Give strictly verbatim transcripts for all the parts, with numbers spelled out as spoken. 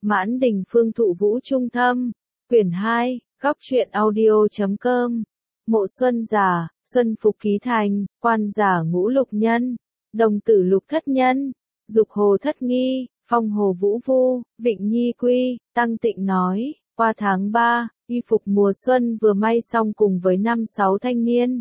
Mãn Đình Phương Thụ Vũ Trung Thâm, quyển hai, góc truyện audio chấm com. Mộ Xuân Giả, Xuân Phục Ký Thành, Quan Giả Ngũ Lục Nhân, Đồng Tử Lục Thất Nhân, Dục Hồ Thất Nghi, Phong Hồ Vũ Vu, Vịnh Nhi Quy. Tăng Tịnh nói, qua tháng ba, y phục mùa xuân vừa may xong cùng với năm sáu thanh niên.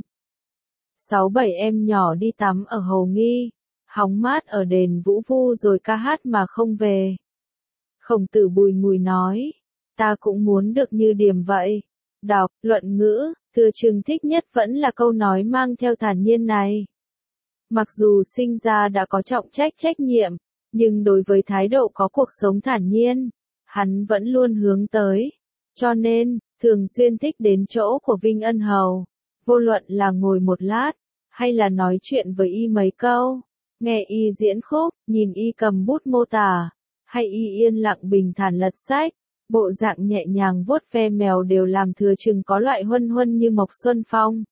Sáu bảy em nhỏ đi tắm ở Hồ Nghi, hóng mát ở đền Vũ Vu rồi ca hát mà không về. Khổng Tử bùi ngùi nói, ta cũng muốn được như Điềm vậy. Đọc, luận ngữ, Thừa Trừng thích nhất vẫn là câu nói mang theo thản nhiên này. Mặc dù sinh ra đã có trọng trách trách nhiệm, nhưng đối với thái độ có cuộc sống thản nhiên, hắn vẫn luôn hướng tới. Cho nên, thường xuyên thích đến chỗ của Vinh Ân Hầu, vô luận là ngồi một lát, hay là nói chuyện với y mấy câu, nghe y diễn khúc, nhìn y cầm bút mô tả, hay y yên lặng bình thản lật sách, bộ dạng nhẹ nhàng vuốt ve mèo đều làm Thừa Trừng có loại huân huân như mộc xuân phong.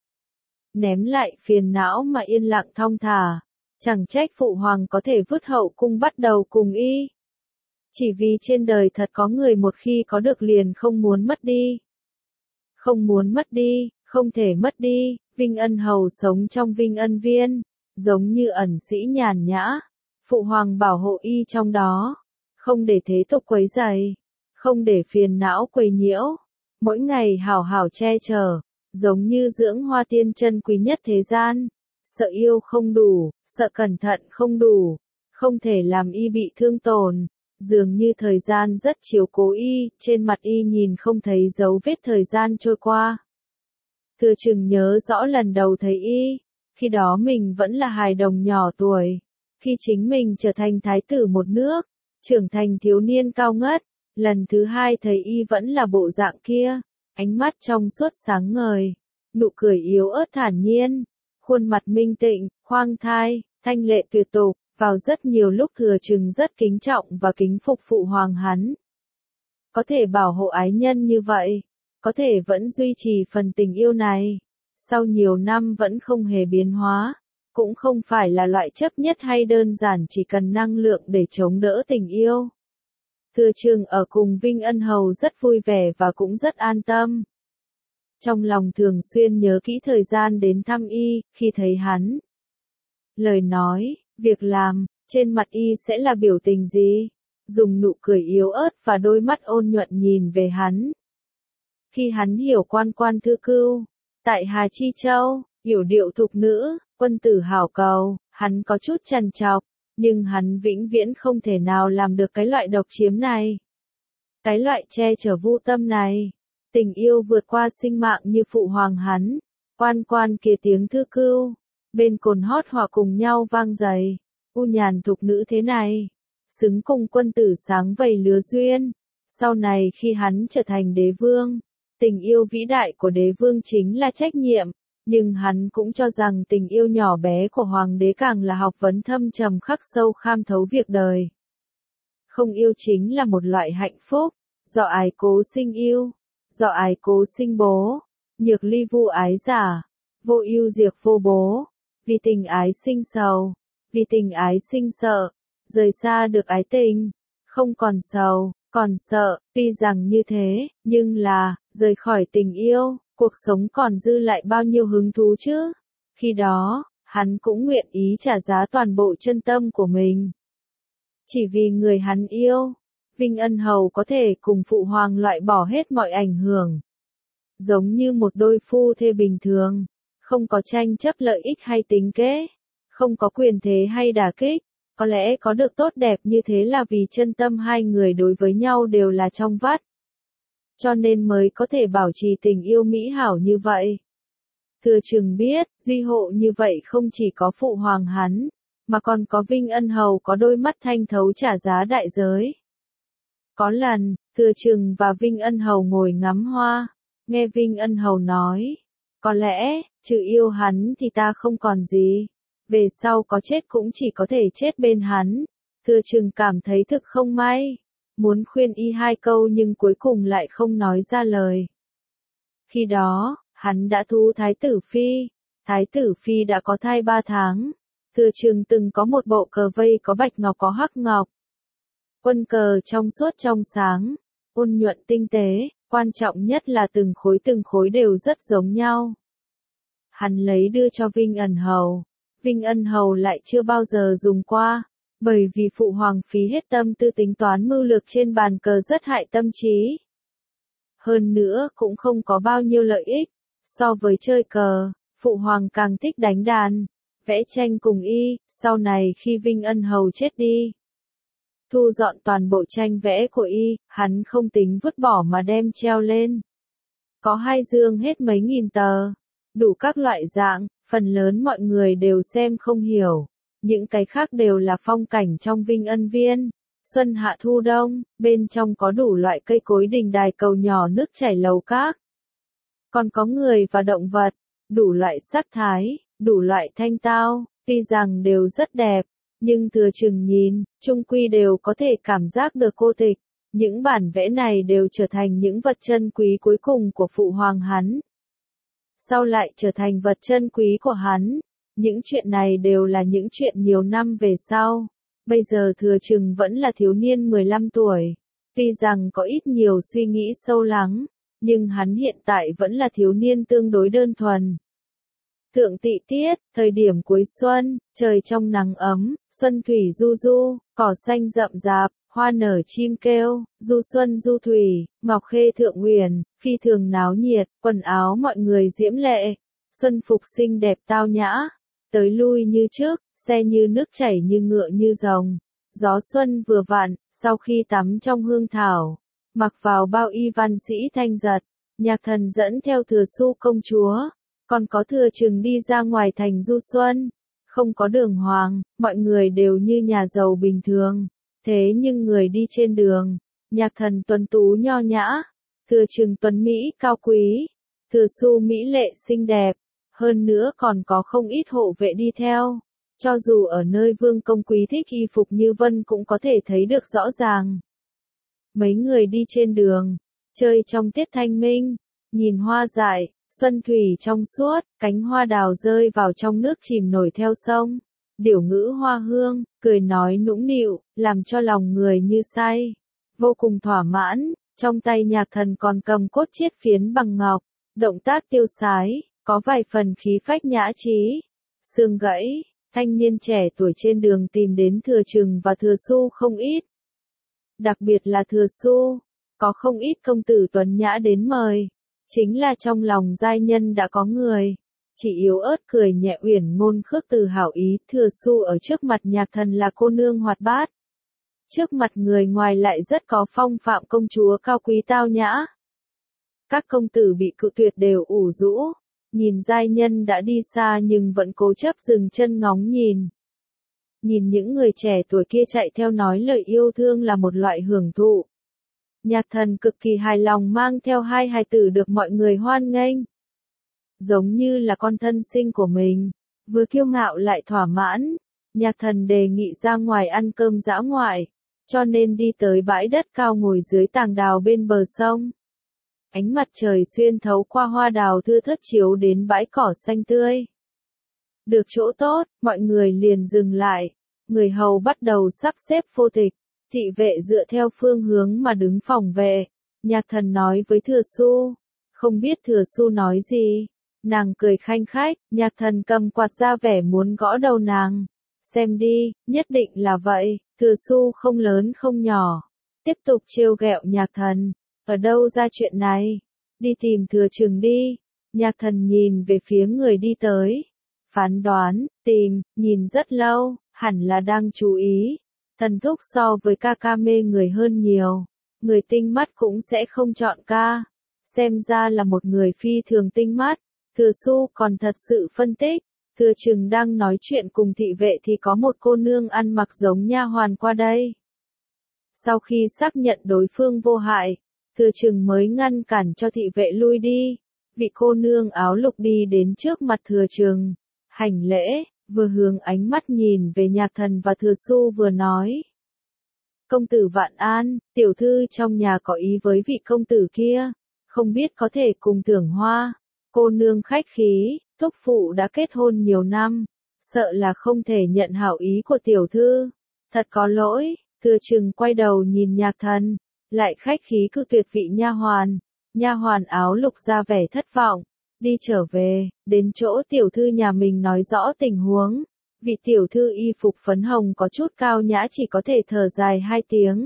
Ném lại phiền não mà yên lặng thong thả, chẳng trách phụ hoàng có thể vứt hậu cung bắt đầu cùng y. Chỉ vì trên đời thật có người một khi có được liền không muốn mất đi. Không muốn mất đi, không thể mất đi. Vinh Ân Hầu sống trong Vinh Ân Viên, giống như ẩn sĩ nhàn nhã, phụ hoàng bảo hộ y trong đó, không để thế tục quấy rầy, không để phiền não quấy nhiễu, mỗi ngày hảo hảo che chở, giống như dưỡng hoa tiên chân quý nhất thế gian. Sợ yêu không đủ, sợ cẩn thận không đủ, không thể làm y bị thương tổn, dường như thời gian rất chiếu cố y, trên mặt y nhìn không thấy dấu vết thời gian trôi qua. Thừa Trừng nhớ rõ lần đầu thấy y, khi đó mình vẫn là hài đồng nhỏ tuổi, khi chính mình trở thành thái tử một nước, trưởng thành thiếu niên cao ngất, lần thứ hai thấy y vẫn là bộ dạng kia, ánh mắt trong suốt sáng ngời, nụ cười yếu ớt thản nhiên, khuôn mặt minh tịnh, khoang thai, thanh lệ tuyệt tục, vào rất nhiều lúc Thừa Trừng rất kính trọng và kính phục phụ hoàng hắn. Có thể bảo hộ ái nhân như vậy, có thể vẫn duy trì phần tình yêu này, sau nhiều năm vẫn không hề biến hóa, cũng không phải là loại chấp nhất hay đơn giản chỉ cần năng lượng để chống đỡ tình yêu. Thừa Trừng ở cùng Vinh Ân Hầu rất vui vẻ và cũng rất an tâm. Trong lòng thường xuyên nhớ kỹ thời gian đến thăm y, khi thấy hắn. Lời nói, việc làm, trên mặt y sẽ là biểu tình gì? Dùng nụ cười yếu ớt và đôi mắt ôn nhuận nhìn về hắn. Khi hắn hiểu quan quan thư cưu, tại Hà Chi Châu, hiểu điệu thục nữ, quân tử hảo cầu, hắn có chút trằn trọc, nhưng hắn vĩnh viễn không thể nào làm được cái loại độc chiếm này. Cái loại che chở vô tâm này. Tình yêu vượt qua sinh mạng như phụ hoàng hắn, quan quan kia tiếng thư cưu, bên cồn hót hòa cùng nhau vang dày, u nhàn thục nữ thế này, xứng cùng quân tử sáng vầy lứa duyên. Sau này khi hắn trở thành đế vương, tình yêu vĩ đại của đế vương chính là trách nhiệm, nhưng hắn cũng cho rằng tình yêu nhỏ bé của hoàng đế càng là học vấn thâm trầm khắc sâu kham thấu việc đời. Không yêu chính là một loại hạnh phúc, do ái cố sinh yêu. Do ái cố sinh bố, nhược ly vu ái giả, vô ưu diệt vô bố, vì tình ái sinh sầu, vì tình ái sinh sợ, rời xa được ái tình, không còn sầu, còn sợ, tuy rằng như thế, nhưng là, rời khỏi tình yêu, cuộc sống còn dư lại bao nhiêu hứng thú chứ? Khi đó, hắn cũng nguyện ý trả giá toàn bộ chân tâm của mình. Chỉ vì người hắn yêu. Vinh Ân Hầu có thể cùng phụ hoàng loại bỏ hết mọi ảnh hưởng. Giống như một đôi phu thê bình thường, không có tranh chấp lợi ích hay tính kế, không có quyền thế hay đả kích, có lẽ có được tốt đẹp như thế là vì chân tâm hai người đối với nhau đều là trong vắt. Cho nên mới có thể bảo trì tình yêu mỹ hảo như vậy. Thừa Trừng biết, duy hộ như vậy không chỉ có phụ hoàng hắn, mà còn có Vinh Ân Hầu có đôi mắt thanh thấu trả giá đại giới. Có lần, Thừa Trừng và Vinh Ân Hầu ngồi ngắm hoa, nghe Vinh Ân Hầu nói, có lẽ, trừ yêu hắn thì ta không còn gì, về sau có chết cũng chỉ có thể chết bên hắn. Thừa Trừng cảm thấy thực không may, muốn khuyên y hai câu nhưng cuối cùng lại không nói ra lời. Khi đó, hắn đã thu Thái tử Phi, Thái tử Phi đã có thai ba tháng, Thừa Trừng từng có một bộ cờ vây có bạch ngọc có hắc ngọc. Quân cờ trong suốt trong sáng, ôn nhuận tinh tế, quan trọng nhất là từng khối từng khối đều rất giống nhau. Hắn lấy đưa cho Vinh Ẩn Hầu. Vinh Ân Hầu lại chưa bao giờ dùng qua, bởi vì phụ hoàng phí hết tâm tư tính toán mưu lược trên bàn cờ rất hại tâm trí. Hơn nữa cũng không có bao nhiêu lợi ích, so với chơi cờ, phụ hoàng càng thích đánh đàn, vẽ tranh cùng y, sau này khi Vinh Ân Hầu chết đi. Thu dọn toàn bộ tranh vẽ của y, hắn không tính vứt bỏ mà đem treo lên. Có hai dương hết mấy nghìn tờ, đủ các loại dạng, phần lớn mọi người đều xem không hiểu. Những cái khác đều là phong cảnh trong Vinh Ân Viên, xuân hạ thu đông, bên trong có đủ loại cây cối đình đài cầu nhỏ nước chảy lầu các. Còn có người và động vật, đủ loại sắc thái, đủ loại thanh tao, tuy rằng đều rất đẹp, nhưng thừa chừng nhìn, chung quy đều có thể cảm giác được cô tịch. Những bản vẽ này đều trở thành những vật chân quý cuối cùng của phụ hoàng hắn. Sau lại trở thành vật chân quý của hắn. Những chuyện này đều là những chuyện nhiều năm về sau. Bây giờ thừa chừng vẫn là thiếu niên mười lăm tuổi. Tuy rằng có ít nhiều suy nghĩ sâu lắng, nhưng hắn hiện tại vẫn là thiếu niên tương đối đơn thuần. Thượng Tỵ Tiết, thời điểm cuối xuân, trời trong nắng ấm, xuân thủy du du, cỏ xanh rậm rạp, hoa nở chim kêu, du xuân du thủy, ngọc khê thượng huyền, phi thường náo nhiệt, quần áo mọi người diễm lệ, xuân phục xinh đẹp tao nhã, tới lui như trước, xe như nước chảy như ngựa như rồng. Gió xuân vừa vặn, sau khi tắm trong hương thảo, mặc vào bao y văn sĩ thanh giật, nhạc thần dẫn theo Thừa Xu công chúa, còn có Thừa Chừng đi ra ngoài thành du xuân. Không có đường hoàng, mọi người đều như nhà giàu bình thường. Thế nhưng người đi trên đường, nhạc thần tuấn tú nho nhã, Thừa Chừng tuấn mỹ cao quý, Thừa Xu mỹ lệ xinh đẹp, hơn nữa còn có không ít hộ vệ đi theo. Cho dù ở nơi vương công quý thích y phục như vân cũng có thể thấy được rõ ràng. Mấy người đi trên đường, chơi trong tiết thanh minh, nhìn hoa dại, xuân thủy trong suốt, cánh hoa đào rơi vào trong nước chìm nổi theo sông. Điểu ngữ hoa hương, cười nói nũng nịu, làm cho lòng người như say. Vô cùng thỏa mãn, trong tay nhạc thần còn cầm cốt chiết phiến bằng ngọc, động tác tiêu sái, có vài phần khí phách nhã trí. Xương gãy, thanh niên trẻ tuổi trên đường tìm đến Thừa Chừng và Thừa Xu không ít. Đặc biệt là Thừa Xu, có không ít công tử tuấn nhã đến mời. Chính là trong lòng giai nhân đã có người. Chỉ yếu ớt cười nhẹ uyển ngôn khước từ hảo ý. Thừa Xu ở trước mặt nhạc thần là cô nương hoạt bát. Trước mặt người ngoài lại rất có phong phạm công chúa cao quý tao nhã. Các công tử bị cự tuyệt đều ủ rũ. Nhìn giai nhân đã đi xa nhưng vẫn cố chấp dừng chân ngóng nhìn. Nhìn những người trẻ tuổi kia chạy theo nói lời yêu thương là một loại hưởng thụ. Nhạc thần cực kỳ hài lòng mang theo hai hài tử được mọi người hoan nghênh. Giống như là con thân sinh của mình, vừa kiêu ngạo lại thỏa mãn. Nhạc thần đề nghị ra ngoài ăn cơm dã ngoại, cho nên đi tới bãi đất cao ngồi dưới tàng đào bên bờ sông. Ánh mặt trời xuyên thấu qua hoa đào thưa thớt chiếu đến bãi cỏ xanh tươi. Được chỗ tốt, mọi người liền dừng lại. Người hầu bắt đầu sắp xếp phô tịch. Thị vệ dựa theo phương hướng mà đứng phòng vệ. Nhạc thần nói với Thừa Xu. Không biết Thừa Xu nói gì. Nàng cười khanh khách, nhạc thần cầm quạt ra vẻ muốn gõ đầu nàng. Xem đi, nhất định là vậy. Thừa Xu không lớn không nhỏ. Tiếp tục trêu ghẹo nhạc thần. Ở đâu ra chuyện này? Đi tìm Thừa Chừng đi. Nhạc thần nhìn về phía người đi tới. Phán đoán, tìm, nhìn rất lâu, hẳn là đang chú ý. Thần thúc so với ca ca mê người hơn nhiều. Người tinh mắt cũng sẽ không chọn ca. Xem ra là một người phi thường tinh mắt. Thừa Xu còn thật sự phân tích. Thừa Chừng đang nói chuyện cùng thị vệ thì có một cô nương ăn mặc giống nha hoàn qua đây. Sau khi xác nhận đối phương vô hại, Thừa Chừng mới ngăn cản cho thị vệ lui đi. Vị cô nương áo lục đi đến trước mặt Thừa Chừng, hành lễ, vừa hướng ánh mắt nhìn về nhạc thần và Thừa Xu vừa nói. Công tử vạn an, tiểu thư trong nhà có ý với vị công tử kia, không biết có thể cùng Tưởng Hoa. Cô nương khách khí, thúc phụ đã kết hôn nhiều năm, sợ là không thể nhận hảo ý của tiểu thư. Thật có lỗi, Thừa Trừng quay đầu nhìn Nhạc Thần, lại khách khí cự tuyệt vị nha hoàn. Nha hoàn áo lục ra vẻ thất vọng, đi trở về, đến chỗ tiểu thư nhà mình nói rõ tình huống. Vị tiểu thư y phục phấn hồng có chút cao nhã chỉ có thể thở dài hai tiếng.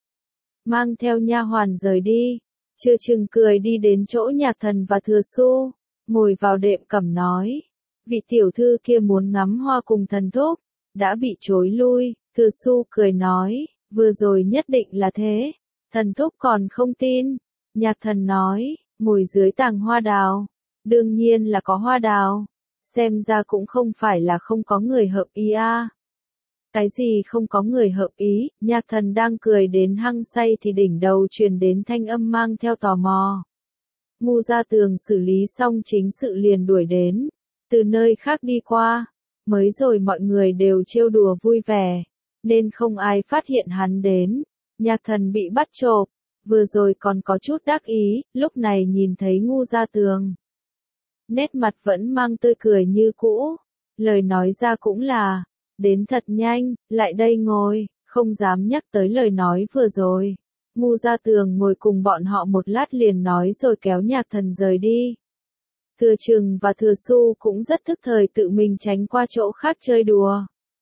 Mang theo nha hoàn rời đi. Chưa Chừng cười đi đến chỗ Nhạc Thần và Thừa Xu, ngồi vào đệm cầm nói. Vị tiểu thư kia muốn ngắm hoa cùng thần thúc, đã bị chối lui. Thừa Xu cười nói, vừa rồi nhất định là thế, thần thúc còn không tin. Nhạc Thần nói, ngồi dưới tàng hoa đào, đương nhiên là có hoa đào, xem ra cũng không phải là không có người hợp ý a. Cái gì không có người hợp ý? Nhạc Thần đang cười đến hăng say thì đỉnh đầu truyền đến thanh âm mang theo tò mò. Ngu Gia Tường xử lý xong chính sự liền đuổi đến, từ nơi khác đi qua, mới rồi mọi người đều trêu đùa vui vẻ, nên không ai phát hiện hắn đến. Nhạc Thần bị bắt chộp, vừa rồi còn có chút đắc ý, lúc này nhìn thấy Ngu Gia Tường. Nét mặt vẫn mang tươi cười như cũ, lời nói ra cũng là, đến thật nhanh, lại đây ngồi, không dám nhắc tới lời nói vừa rồi. Ngu Gia Tường ngồi cùng bọn họ một lát liền nói rồi kéo Nhạc Thần rời đi. Thừa Trừng và Thừa Xu cũng rất thức thời tự mình tránh qua chỗ khác chơi đùa.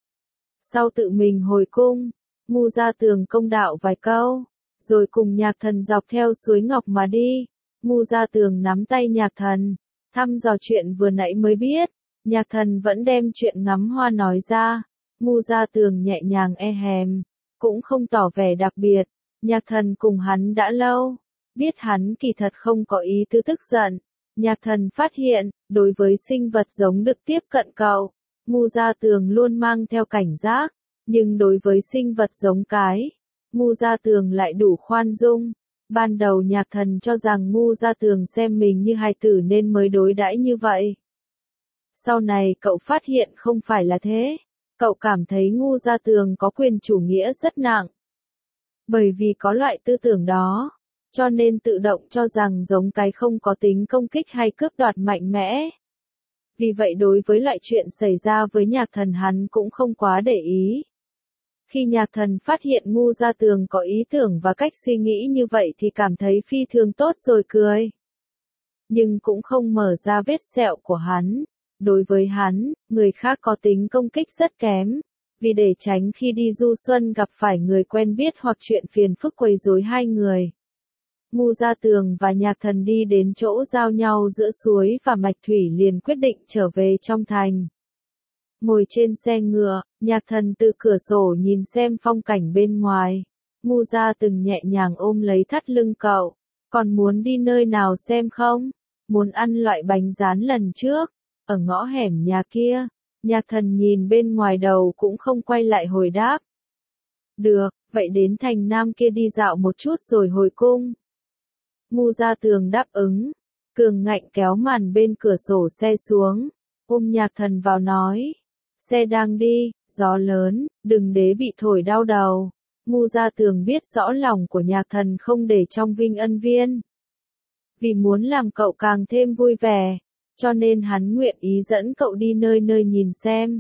Sau tự mình hồi cung, Ngu Gia Tường công đạo vài câu, rồi cùng Nhạc Thần dọc theo suối Ngọc mà đi. Ngu Gia Tường nắm tay Nhạc Thần, thăm dò chuyện vừa nãy mới biết. Nhạc Thần vẫn đem chuyện ngắm hoa nói ra. Ngu Gia Tường nhẹ nhàng e hèm, cũng không tỏ vẻ đặc biệt. Nhạc Thần cùng hắn đã lâu, biết hắn kỳ thật không có ý tứ tức giận. Nhạc Thần phát hiện, đối với sinh vật giống được tiếp cận cậu, Ngu Gia Tường luôn mang theo cảnh giác, nhưng đối với sinh vật giống cái, Ngu Gia Tường lại đủ khoan dung. Ban đầu Nhạc Thần cho rằng Ngu Gia Tường xem mình như hài tử nên mới đối đãi như vậy. Sau này cậu phát hiện không phải là thế, cậu cảm thấy Ngu Gia Tường có quyền chủ nghĩa rất nặng. Bởi vì có loại tư tưởng đó, cho nên tự động cho rằng giống cái không có tính công kích hay cướp đoạt mạnh mẽ. Vì vậy đối với loại chuyện xảy ra với Nhạc Thần hắn cũng không quá để ý. Khi Nhạc Thần phát hiện Ngu Gia Tường có ý tưởng và cách suy nghĩ như vậy thì cảm thấy phi thường tốt rồi cười. Nhưng cũng không mở ra vết sẹo của hắn. Đối với hắn, người khác có tính công kích rất kém. Vì để tránh khi đi du xuân gặp phải người quen biết hoặc chuyện phiền phức quấy rối hai người. Ngu Gia Tường và Nhạc Thần đi đến chỗ giao nhau giữa suối và mạch thủy liền quyết định trở về trong thành. Ngồi trên xe ngựa, Nhạc Thần từ cửa sổ nhìn xem phong cảnh bên ngoài. Ngu Gia Tường nhẹ nhàng ôm lấy thắt lưng cậu. Còn muốn đi nơi nào xem không? Muốn ăn loại bánh rán lần trước, ở ngõ hẻm nhà kia. Nhạc Thần nhìn bên ngoài đầu cũng không quay lại hồi đáp. Được, vậy đến thành Nam kia đi dạo một chút rồi hồi cung. Ngu Gia Tường đáp ứng, cường ngạnh kéo màn bên cửa sổ xe xuống, ôm Nhạc Thần vào nói. Xe đang đi, gió lớn, đừng để bị thổi đau đầu. Ngu Gia Tường biết rõ lòng của Nhạc Thần không để trong Vinh Ân Viên. Vì muốn làm cậu càng thêm vui vẻ, cho nên hắn nguyện ý dẫn cậu đi nơi nơi nhìn xem.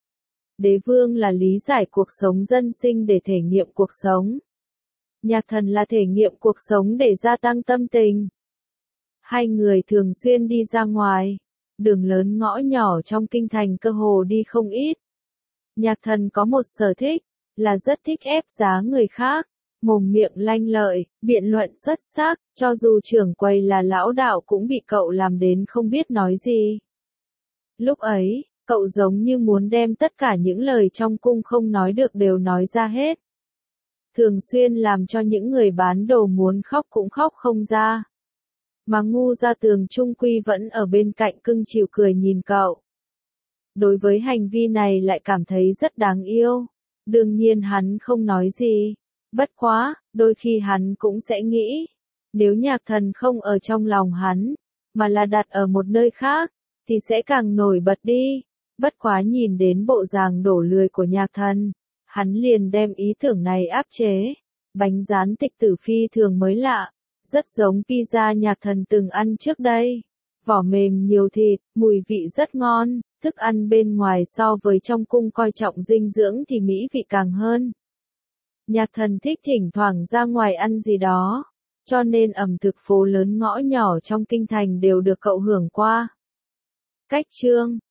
Đế vương là lý giải cuộc sống dân sinh để thể nghiệm cuộc sống. Nhạc Thần là thể nghiệm cuộc sống để gia tăng tâm tình. Hai người thường xuyên đi ra ngoài, đường lớn ngõ nhỏ trong kinh thành cơ hồ đi không ít. Nhạc Thần có một sở thích, là rất thích ép giá người khác, mồm miệng lanh lợi, biện luận xuất sắc, cho dù trưởng quầy là lão đạo cũng bị cậu làm đến không biết nói gì. Lúc ấy, cậu giống như muốn đem tất cả những lời trong cung không nói được đều nói ra hết. Thường xuyên làm cho những người bán đồ muốn khóc cũng khóc không ra. Mà Ngu Gia Tường trung quy vẫn ở bên cạnh cưng chiều cười nhìn cậu. Đối với hành vi này lại cảm thấy rất đáng yêu. Đương nhiên hắn không nói gì. Bất quá, đôi khi hắn cũng sẽ nghĩ, nếu Nhạc Thần không ở trong lòng hắn, mà là đặt ở một nơi khác, thì sẽ càng nổi bật đi. Bất quá nhìn đến bộ dạng đổ lười của Nhạc Thần, hắn liền đem ý tưởng này áp chế. Bánh rán Tịch Tử phi thường mới lạ, rất giống pizza Nhạc Thần từng ăn trước đây. Vỏ mềm nhiều thịt, mùi vị rất ngon, thức ăn bên ngoài so với trong cung coi trọng dinh dưỡng thì mỹ vị càng hơn. Nhạc thần thích thỉnh thoảng ra ngoài ăn gì đó, cho nên ẩm thực phố lớn ngõ nhỏ trong kinh thành đều được cậu hưởng qua. Cách chương